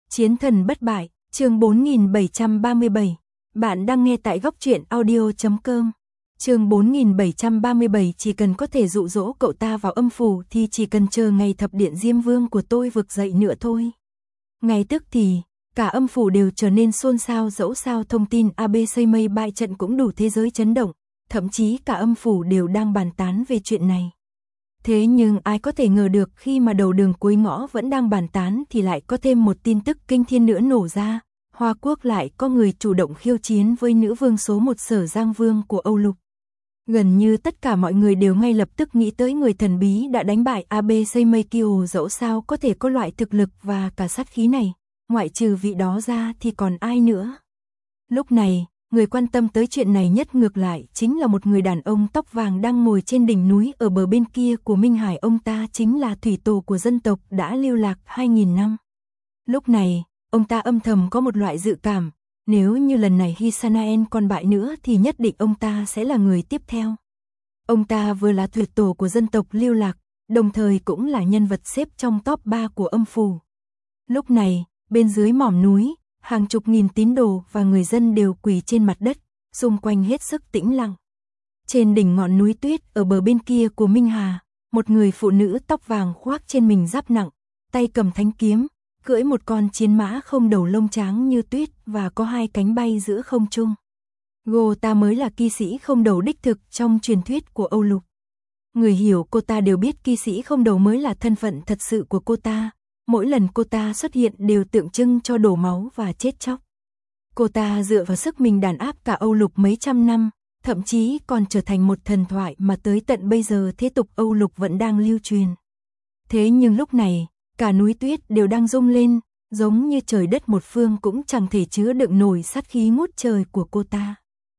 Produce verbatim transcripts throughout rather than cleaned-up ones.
Chiến thần bất bại, chương bốn nghìn bảy trăm ba mươi bảy. Bạn đang nghe tại góc truyện audio chấm com. Chương bốn nghìn bảy trăm ba mươi bảy, chỉ cần có thể dụ dỗ cậu ta vào âm phủ thì chỉ cần chờ ngày thập điện Diêm Vương của tôi vực dậy nữa thôi. Ngay tức thì, cả âm phủ đều trở nên xôn xao, dẫu sao thông tin a bê xây mây bại trận cũng đủ thế giới chấn động, thậm chí cả âm phủ đều đang bàn tán về chuyện này. Thế nhưng ai có thể ngờ được khi mà đầu đường cuối ngõ vẫn đang bàn tán thì lại có thêm một tin tức kinh thiên nữa nổ ra. Hoa Quốc lại có người chủ động khiêu chiến với nữ vương số một Sở Giang Vương của Âu Lục. Gần như tất cả mọi người đều ngay lập tức nghĩ tới người thần bí đã đánh bại a bê xây mây Kiều, dẫu sao có thể có loại thực lực và cả sát khí này, ngoại trừ vị đó ra thì còn ai nữa. Lúc này, người quan tâm tới chuyện này nhất ngược lại chính là một người đàn ông tóc vàng đang ngồi trên đỉnh núi ở bờ bên kia của Minh Hải. Ông ta chính là thủy tổ của dân tộc đã lưu lạc hai nghìn năm. Lúc này, ông ta âm thầm có một loại dự cảm, nếu như lần này Hisanaen còn bại nữa thì nhất định ông ta sẽ là người tiếp theo. Ông ta vừa là thủy tổ của dân tộc lưu lạc, đồng thời cũng là nhân vật xếp trong top ba của âm phủ. Lúc này, bên dưới mỏm núi, hàng chục nghìn tín đồ và người dân đều quỳ trên mặt đất, xung quanh hết sức tĩnh lặng. Trên đỉnh ngọn núi tuyết ở bờ bên kia của Minh Hà, một người phụ nữ tóc vàng khoác trên mình giáp nặng, tay cầm thánh kiếm, cưỡi một con chiến mã không đầu lông trắng như tuyết và có hai cánh bay giữa không trung. Cô ta mới là kỵ sĩ không đầu đích thực trong truyền thuyết của Âu Lục. Người hiểu cô ta đều biết kỵ sĩ không đầu mới là thân phận thật sự của cô ta. Mỗi lần cô ta xuất hiện đều tượng trưng cho đổ máu và chết chóc. Cô ta dựa vào sức mình đàn áp cả Âu Lục mấy trăm năm, thậm chí còn trở thành một thần thoại mà tới tận bây giờ thế tục Âu Lục vẫn đang lưu truyền. Thế nhưng lúc này, cả núi tuyết đều đang rung lên, giống như trời đất một phương cũng chẳng thể chứa đựng nổi sát khí ngút trời của cô ta.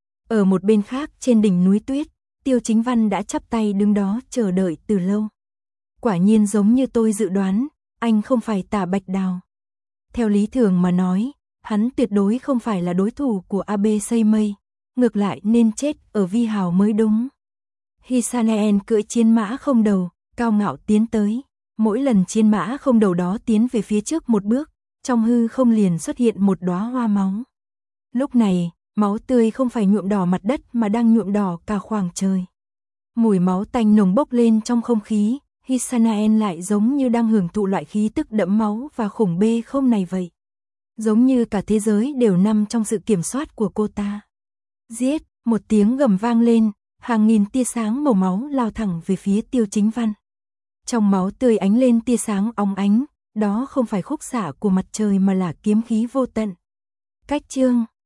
Ở một bên khác trên đỉnh núi tuyết, Tiêu Chính Văn đã chắp tay đứng đó chờ đợi từ lâu. Quả nhiên giống như tôi dự đoán, anh không phải Tả Bạch Đào. Theo lý thường mà nói, hắn tuyệt đối không phải là đối thủ của a bê xây mây, ngược lại nên chết ở Vi Hào mới đúng. Hisanaen cưỡi chiến mã không đầu, cao ngạo tiến tới. Mỗi lần chiến mã không đầu đó tiến về phía trước một bước, trong hư không liền xuất hiện một đóa hoa máu. Lúc này, máu tươi không phải nhuộm đỏ mặt đất mà đang nhuộm đỏ cả khoảng trời. Mùi máu tanh nồng bốc lên trong không khí. Hisanaen lại giống như đang hưởng thụ loại khí tức đẫm máu và khủng bê không này vậy. Giống như cả thế giới đều nằm trong sự kiểm soát của cô ta. Giết, một tiếng gầm vang lên, hàng nghìn tia sáng màu máu lao thẳng về phía Tiêu Chính Văn. Trong máu tươi ánh lên tia sáng óng ánh, đó không phải khúc xạ của mặt trời mà là kiếm khí vô tận. Cách chương